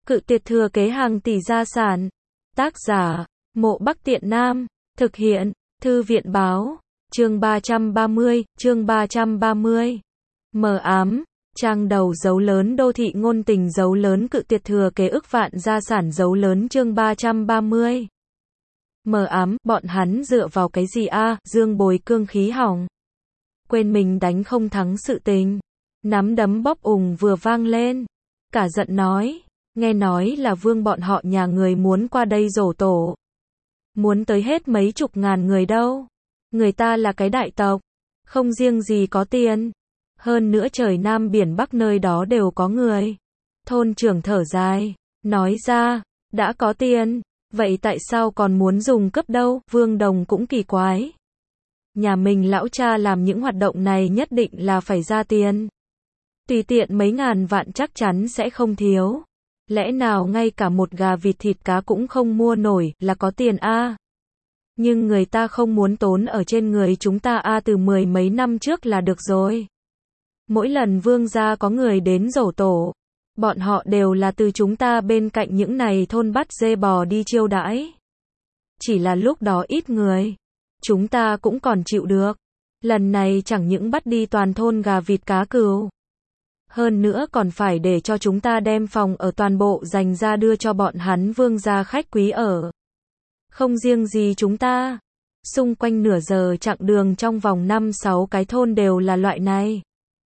Cự tuyệt thừa kế hàng tỷ gia sản. Tác giả, Mộ Bắc Tiện Nam. Thực hiện, Thư viện báo. Chương 330. Mờ ám. Trang đầu dấu lớn đô thị ngôn tình dấu lớn cự tuyệt thừa kế ức vạn gia sản dấu lớn chương 330. Mờ ám, bọn hắn dựa vào cái gì a? Dương Bồi cương khí hỏng. Quên mình đánh không thắng sự tình. Nắm đấm bóp ùng vừa vang lên. Cả giận nói, nghe nói là vương bọn họ nhà người muốn qua đây giỗ tổ. Muốn tới hết mấy chục ngàn người đâu. Người ta là cái đại tộc. Không riêng gì có tiền. Hơn nữa trời Nam biển Bắc nơi đó đều có người. Thôn trưởng thở dài. Nói ra, đã có tiền. Vậy tại sao còn muốn dùng cấp đâu? Vương Đồng cũng kỳ quái. Nhà mình lão cha làm những hoạt động này nhất định là phải ra tiền. Tùy tiện mấy ngàn vạn chắc chắn sẽ không thiếu. Lẽ nào ngay cả một gà vịt thịt cá cũng không mua nổi là có tiền a? Nhưng người ta không muốn tốn ở trên người chúng ta a, từ mười mấy năm trước là được rồi. Mỗi lần vương gia có người đến giỗ tổ, bọn họ đều là từ chúng ta bên cạnh những này thôn bắt dê bò đi chiêu đãi. Chỉ là lúc đó ít người, chúng ta cũng còn chịu được. Lần này chẳng những bắt đi toàn thôn gà vịt cá cừu, hơn nữa còn phải để cho chúng ta đem phòng ở toàn bộ dành ra đưa cho bọn hắn vương gia khách quý ở. Không riêng gì chúng ta, xung quanh nửa giờ chặng đường trong vòng 5-6 cái thôn đều là loại này.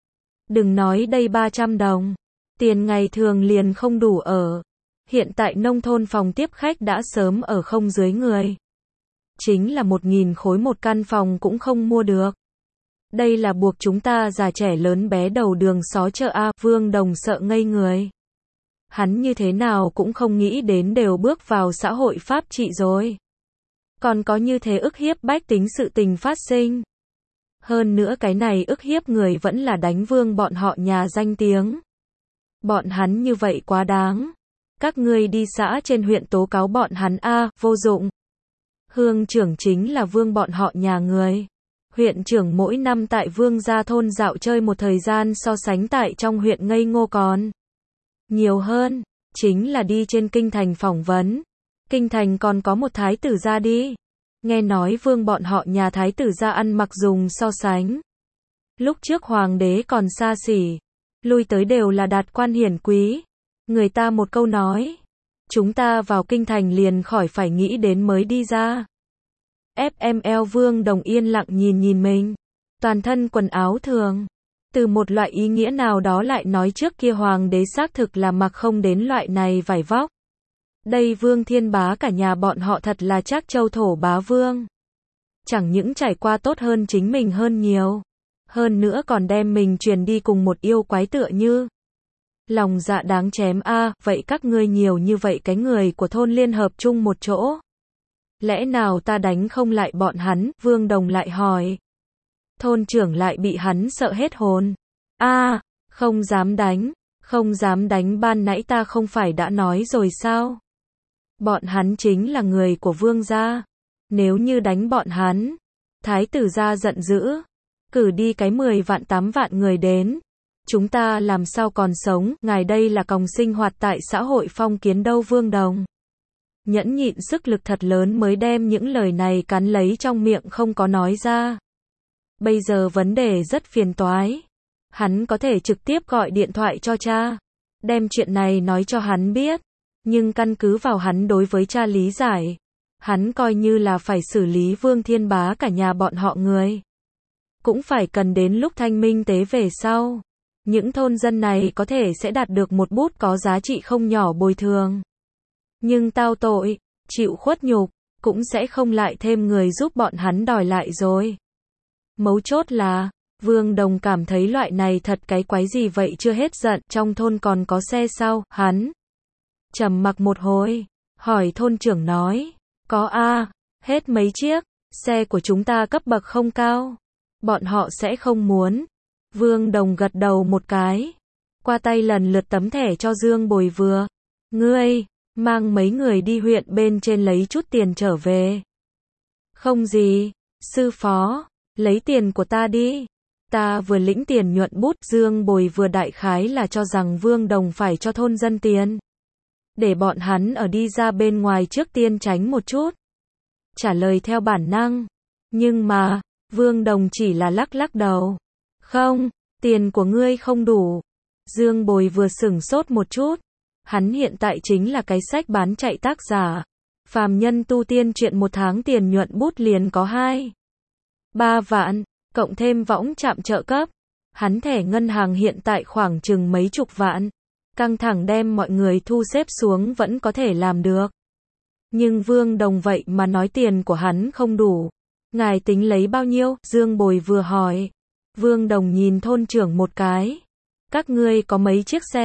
Đừng nói đây 300 đồng, tiền ngày thường liền không đủ ở. Hiện tại nông thôn phòng tiếp khách đã sớm ở không dưới người. Chính là 1.000 khối một căn phòng cũng không mua được. Đây là buộc chúng ta già trẻ lớn bé đầu đường xó chợ a. Vương Đồng sợ ngây người. Hắn như thế nào cũng không nghĩ đến đều bước vào xã hội pháp trị rồi. Còn có như thế ức hiếp bách tính sự tình phát sinh. Hơn nữa cái này ức hiếp người vẫn là đánh vương bọn họ nhà danh tiếng. Bọn hắn như vậy quá đáng. Các ngươi đi xã trên huyện tố cáo bọn hắn a, vô dụng. Hương trưởng chính là vương bọn họ nhà người. Huyện trưởng mỗi năm tại vương gia thôn dạo chơi một thời gian so sánh tại trong huyện ngây ngô còn nhiều hơn. Chính là đi trên kinh thành phỏng vấn. Kinh thành còn có một thái tử gia đi. Nghe nói vương bọn họ nhà thái tử gia ăn mặc dùng so sánh. Lúc trước hoàng đế còn xa xỉ. Lui tới đều là đạt quan hiển quý. Người ta một câu nói. Chúng ta vào kinh thành liền khỏi phải nghĩ đến mới đi ra. FML Vương Đồng yên lặng nhìn mình. Toàn thân quần áo thường. Từ một loại ý nghĩa nào đó lại nói trước kia hoàng đế xác thực là mặc không đến loại này vải vóc. Đây Vương Thiên Bá cả nhà bọn họ thật là Trác Châu thổ bá vương. Chẳng những trải qua tốt hơn chính mình hơn nhiều. Hơn nữa còn đem mình truyền đi cùng một yêu quái tựa như. Lòng dạ đáng chém a. Vậy các ngươi nhiều như vậy cái người của thôn liên hợp chung một chỗ. Lẽ nào ta đánh không lại bọn hắn? Vương Đồng lại hỏi. Thôn trưởng lại bị hắn sợ hết hồn. Không dám đánh. Không dám đánh, ban nãy ta không phải đã nói rồi sao? Bọn hắn chính là người của vương gia. Nếu như đánh bọn hắn, thái tử gia giận dữ. Cử đi cái 10 vạn 8 vạn người đến. Chúng ta làm sao còn sống? Ngài đây là còng sinh hoạt tại xã hội phong kiến đâu? Vương Đồng nhẫn nhịn sức lực thật lớn mới đem những lời này cắn lấy trong miệng không có nói ra. Bây giờ vấn đề rất phiền toái. Hắn có thể trực tiếp gọi điện thoại cho cha. Đem chuyện này nói cho hắn biết. Nhưng căn cứ vào hắn đối với cha lý giải. Hắn coi như là phải xử lý Vương Thiên Bá cả nhà bọn họ người. Cũng phải cần đến lúc thanh minh tế về sau. Những thôn dân này có thể sẽ đạt được một bút có giá trị không nhỏ bồi thường. Nhưng tao tội, chịu khuất nhục, cũng sẽ không lại thêm người giúp bọn hắn đòi lại rồi. Mấu chốt là, Vương Đồng cảm thấy loại này thật cái quái gì vậy chưa hết giận, trong thôn còn có xe sao, hắn trầm mặc một hồi, hỏi thôn trưởng nói, có a, hết mấy chiếc, xe của chúng ta cấp bậc không cao, bọn họ sẽ không muốn. Vương Đồng gật đầu một cái, qua tay lần lượt tấm thẻ cho Dương Bồi vừa, ngươi mang mấy người đi huyện bên trên lấy chút tiền trở về. Không gì, sư phó, lấy tiền của ta đi. Ta vừa lĩnh tiền nhuận bút. Dương Bồi vừa đại khái là cho rằng Vương Đồng phải cho thôn dân tiền. để bọn hắn ở đi ra bên ngoài trước tiên tránh một chút. Trả lời theo bản năng. Nhưng mà, Vương Đồng chỉ là lắc lắc đầu. Không, tiền của ngươi không đủ. Dương Bồi vừa sửng sốt một chút. Hắn hiện tại chính là cái sách bán chạy tác giả. Phàm nhân tu tiên chuyện một tháng tiền nhuận bút liền có 2-3 vạn, cộng thêm võng trạm trợ cấp. Hắn thẻ ngân hàng hiện tại khoảng chừng mấy chục vạn. Căng thẳng đem mọi người thu xếp xuống vẫn có thể làm được. Nhưng Vương Đồng vậy mà nói tiền của hắn không đủ. Ngài tính lấy bao nhiêu? Dương Bồi vừa hỏi. Vương Đồng nhìn thôn trưởng một cái. Các ngươi có mấy chiếc xe?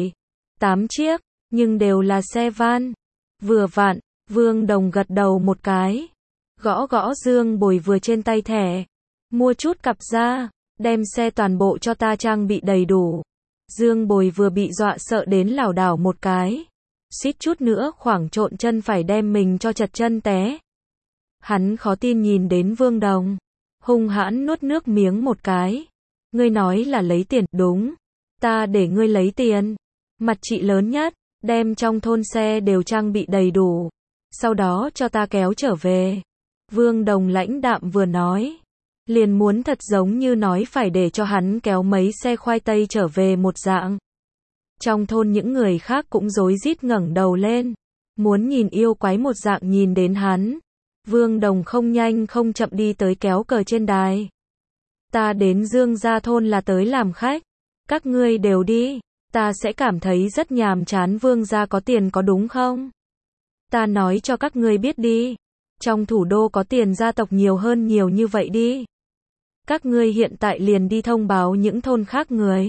7-8 chiếc, nhưng đều là xe van. Vừa vặn, Vương Đồng gật đầu một cái. Gõ gõ Dương Bồi vừa trên tay thẻ. Mua chút cặp ra, đem xe toàn bộ cho ta trang bị đầy đủ. Dương Bồi vừa bị dọa sợ đến lảo đảo một cái. Suýt chút nữa khoảng trộn chân phải đem mình cho chật chân té. Hắn khó tin nhìn đến Vương Đồng. Hung hãn nuốt nước miếng một cái. Ngươi nói là lấy tiền, đúng. Ta để ngươi lấy tiền. Mặt chị lớn nhất, đem trong thôn xe đều trang bị đầy đủ. Sau đó cho ta kéo trở về. Vương Đồng lãnh đạm vừa nói. Liền muốn thật giống như nói phải để cho hắn kéo mấy xe khoai tây trở về một dạng. Trong thôn những người khác cũng rối rít ngẩng đầu lên. Muốn nhìn yêu quái một dạng nhìn đến hắn. Vương Đồng không nhanh không chậm đi tới kéo cờ trên đài. Ta đến Dương Gia thôn là tới làm khách. Các ngươi đều đi. Ta sẽ cảm thấy rất nhàm chán. Vương Gia có tiền có đúng không? Ta nói cho các ngươi biết đi. Trong thủ đô có tiền gia tộc nhiều hơn nhiều như vậy đi. Các ngươi hiện tại liền đi thông báo những thôn khác người.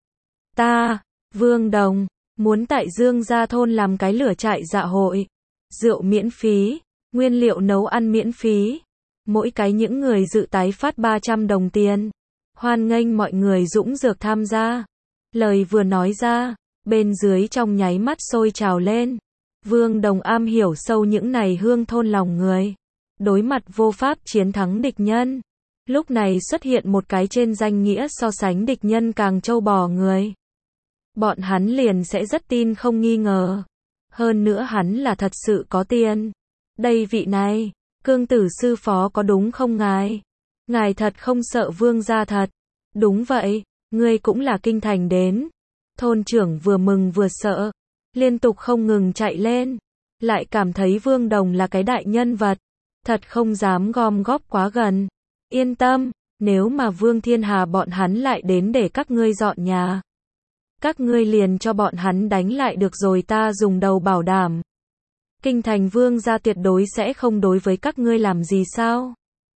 Ta, Vương Đồng, muốn tại Dương Gia thôn làm cái lửa trại dạ hội. Rượu miễn phí, nguyên liệu nấu ăn miễn phí. Mỗi cái những người dự tái phát 300 đồng tiền. Hoan nghênh mọi người dũng dược tham gia. Lời vừa nói ra, bên dưới trong nháy mắt sôi trào lên. Vương Đồng am hiểu sâu những này hương thôn lòng người. Đối mặt vô pháp chiến thắng địch nhân. Lúc này xuất hiện một cái trên danh nghĩa so sánh địch nhân càng trâu bò người. Bọn hắn liền sẽ rất tin không nghi ngờ. Hơn nữa hắn là thật sự có tiền. Đây vị này, Cương Tử sư phó có đúng không ngài? Ngài thật không sợ Vương gia thật? Đúng vậy, ngươi cũng là kinh thành đến. Thôn trưởng vừa mừng vừa sợ, liên tục không ngừng chạy lên. Lại cảm thấy Vương Đồng là cái đại nhân vật. Thật không dám gom góp quá gần. Yên tâm, nếu mà Vương Thiên Hà bọn hắn lại đến để các ngươi dọn nhà. Các ngươi liền cho bọn hắn đánh lại được rồi, ta dùng đầu bảo đảm. Kinh thành Vương gia tuyệt đối sẽ không đối với các ngươi làm gì sao?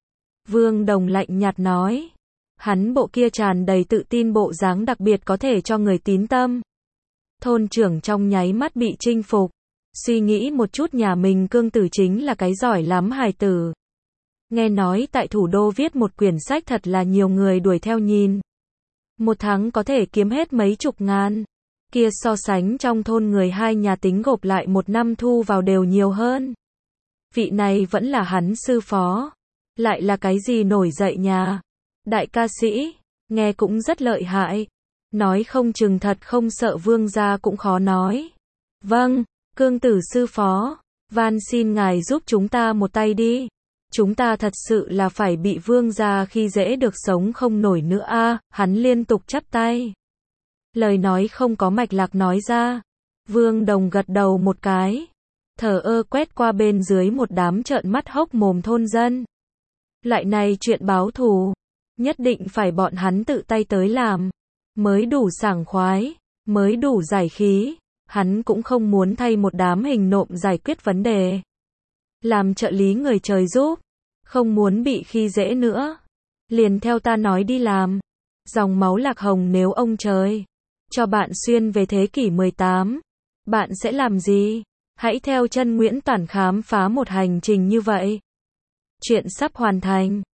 Vương Đồng lạnh nhạt nói. Hắn bộ kia tràn đầy tự tin bộ dáng đặc biệt có thể cho người tín tâm. Thôn trưởng trong nháy mắt bị chinh phục. Suy nghĩ một chút nhà mình Cương Tử chính là cái giỏi lắm hài tử. Nghe nói tại thủ đô viết một quyển sách thật là nhiều người đuổi theo nhìn. Một tháng có thể kiếm hết mấy chục ngàn. Kia so sánh trong thôn người hai nhà tính gộp lại một năm thu vào đều nhiều hơn. Vị này vẫn là hắn sư phó. Lại là cái gì nổi dậy nhà. Đại ca sĩ, nghe cũng rất lợi hại. Nói không chừng thật không sợ Vương gia cũng khó nói. Vâng, Cương Tử sư phó, van xin ngài giúp chúng ta một tay đi. Chúng ta thật sự là phải bị Vương gia khi dễ được sống không nổi nữa a. Hắn liên tục chắp tay. Lời nói không có mạch lạc nói ra. Vương Đồng gật đầu một cái. Thờ ơ quét qua bên dưới một đám trợn mắt hốc mồm thôn dân. Lại này chuyện báo thù. Nhất định phải bọn hắn tự tay tới làm. Mới đủ sảng khoái. Mới đủ giải khí. Hắn cũng không muốn thay một đám hình nộm giải quyết vấn đề. Làm trợ lý người trời giúp. Không muốn bị khi dễ nữa. Liền theo ta nói đi làm. Dòng máu Lạc Hồng nếu ông trời cho bạn xuyên về thế kỷ 18. Bạn sẽ làm gì? Hãy theo chân Nguyễn Toản khám phá một hành trình như vậy. Chuyện sắp hoàn thành.